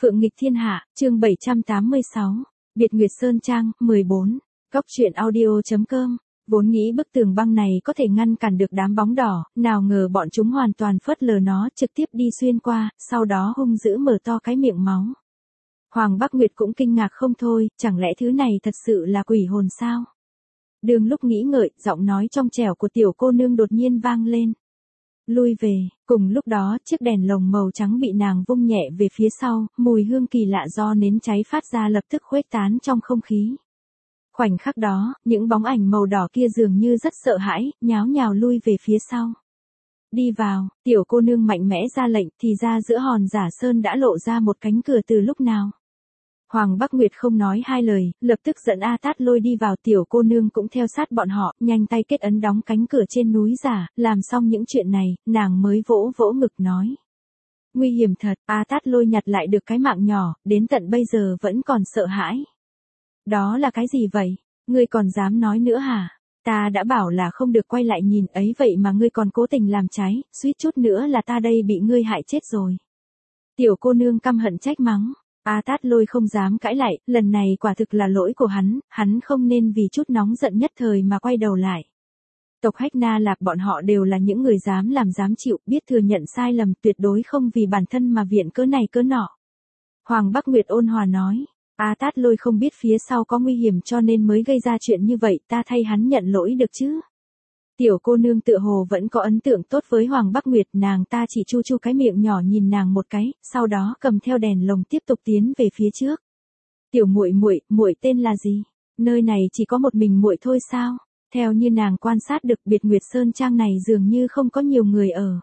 Phượng nghịch thiên hạ, chương 786. Biệt Nguyệt Sơn Trang, 14. Góc truyện audio.com. Vốn nghĩ bức tường băng này có thể ngăn cản được đám bóng đỏ, nào ngờ bọn chúng hoàn toàn phớt lờ nó, trực tiếp đi xuyên qua, sau đó hung dữ mở to cái miệng máu. Hoàng Bắc Nguyệt cũng kinh ngạc không thôi, chẳng lẽ thứ này thật sự là quỷ hồn sao? Đường lúc nghĩ ngợi, giọng nói trong trẻo của tiểu cô nương đột nhiên vang lên. Lui về, cùng lúc đó chiếc đèn lồng màu trắng bị nàng vung nhẹ về phía sau, mùi hương kỳ lạ do nến cháy phát ra lập tức khuếch tán trong không khí. Khoảnh khắc đó, những bóng ảnh màu đỏ kia dường như rất sợ hãi, nháo nhào lui về phía sau. Đi vào, tiểu cô nương mạnh mẽ ra lệnh, thì ra giữa hòn giả sơn đã lộ ra một cánh cửa từ lúc nào. Hoàng Bắc Nguyệt không nói hai lời, lập tức dẫn A Tát Lôi đi vào, tiểu cô nương cũng theo sát bọn họ, nhanh tay kết ấn đóng cánh cửa trên núi giả, làm xong những chuyện này, nàng mới vỗ vỗ ngực nói. Nguy hiểm thật, A Tát Lôi nhặt lại được cái mạng nhỏ, đến tận bây giờ vẫn còn sợ hãi. Đó là cái gì vậy? Ngươi còn dám nói nữa hả? Ta đã bảo là không được quay lại nhìn ấy vậy mà ngươi còn cố tình làm trái, suýt chút nữa là ta đây bị ngươi hại chết rồi. Tiểu cô nương căm hận trách mắng. A Tát Lôi không dám cãi lại, lần này quả thực là lỗi của hắn không nên vì chút nóng giận nhất thời mà quay đầu lại. Tộc Hách Na Lạp bọn họ đều là những người dám làm dám chịu, biết thừa nhận sai lầm, tuyệt đối không vì bản thân mà viện cớ này cớ nọ. Hoàng Bắc Nguyệt ôn hòa nói, A Tát Lôi không biết phía sau có nguy hiểm cho nên mới gây ra chuyện như vậy, ta thay hắn nhận lỗi được chứ. Tiểu cô nương tựa hồ vẫn có ấn tượng tốt với Hoàng Bắc Nguyệt, nàng ta chỉ chu chu cái miệng nhỏ nhìn nàng một cái, sau đó cầm theo đèn lồng tiếp tục tiến về phía trước. Tiểu muội muội tên là gì? Nơi này chỉ có một mình muội thôi sao? Theo như nàng quan sát được, Biệt Nguyệt Sơn Trang này dường như không có nhiều người ở.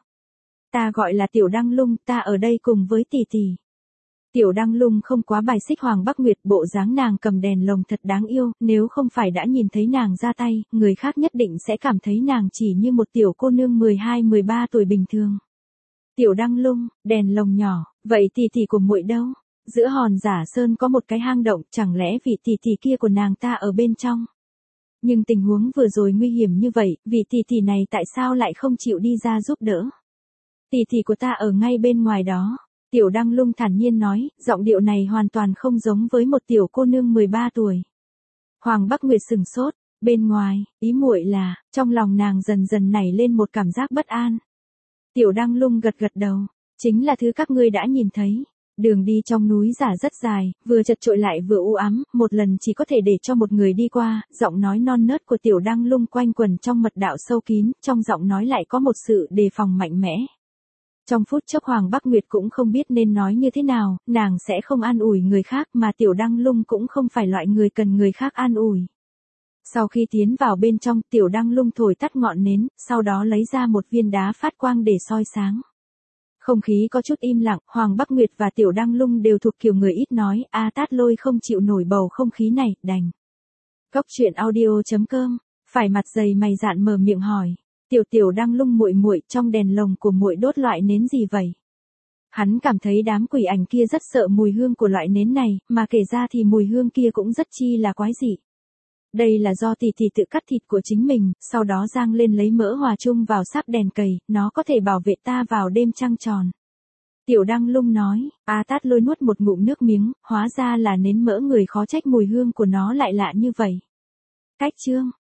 Ta gọi là Tiểu Đăng Lung, ta ở đây cùng với tỷ tỷ. Tiểu Đăng Lung không quá bài xích Hoàng Bắc Nguyệt, bộ dáng nàng cầm đèn lồng thật đáng yêu, nếu không phải đã nhìn thấy nàng ra tay, người khác nhất định sẽ cảm thấy nàng chỉ như một tiểu cô nương 12-13 tuổi bình thường. Tiểu Đăng Lung, đèn lồng nhỏ, vậy tỷ tỷ của muội đâu? Giữa hòn giả sơn có một cái hang động, chẳng lẽ vị tỷ tỷ kia của nàng ta ở bên trong? Nhưng tình huống vừa rồi nguy hiểm như vậy, vị tỷ tỷ này tại sao lại không chịu đi ra giúp đỡ? Tỷ tỷ của ta ở ngay bên ngoài đó. Tiểu Đăng Lung thản nhiên nói, giọng điệu này hoàn toàn không giống với một tiểu cô nương 13 tuổi. Hoàng Bắc Nguyệt sừng sốt, bên ngoài, ý muội là, trong lòng nàng dần dần nảy lên một cảm giác bất an. Tiểu Đăng Lung gật gật đầu, chính là thứ các ngươi đã nhìn thấy. Đường đi trong núi giả rất dài, vừa chật chội lại vừa u ám, một lần chỉ có thể để cho một người đi qua, giọng nói non nớt của Tiểu Đăng Lung quanh quẩn trong mật đạo sâu kín, trong giọng nói lại có một sự đề phòng mạnh mẽ. Trong phút chốc Hoàng Bắc Nguyệt cũng không biết nên nói như thế nào, nàng sẽ không an ủi người khác mà Tiểu Đăng Lung cũng không phải loại người cần người khác an ủi. Sau khi tiến vào bên trong, Tiểu Đăng Lung thổi tắt ngọn nến, sau đó lấy ra một viên đá phát quang để soi sáng. Không khí có chút im lặng, Hoàng Bắc Nguyệt và Tiểu Đăng Lung đều thuộc kiểu người ít nói, A Tát Lôi không chịu nổi bầu không khí này, đành. Góc truyện audio.com, phải mặt dày mày dạn mở miệng hỏi. Tiểu Đăng Lung muội trong đèn lồng của muội đốt loại nến gì vậy? Hắn cảm thấy đám quỷ ảnh kia rất sợ mùi hương của loại nến này, mà kể ra thì mùi hương kia cũng rất chi là quái dị. Đây là do tỷ tỷ tự cắt thịt của chính mình, sau đó rang lên lấy mỡ hòa chung vào sáp đèn cầy, nó có thể bảo vệ ta vào đêm trăng tròn. Tiểu Đăng Lung nói, A Tát Lôi nuốt một ngụm nước miếng, hóa ra là nến mỡ người, khó trách mùi hương của nó lại lạ như vậy. Cách chương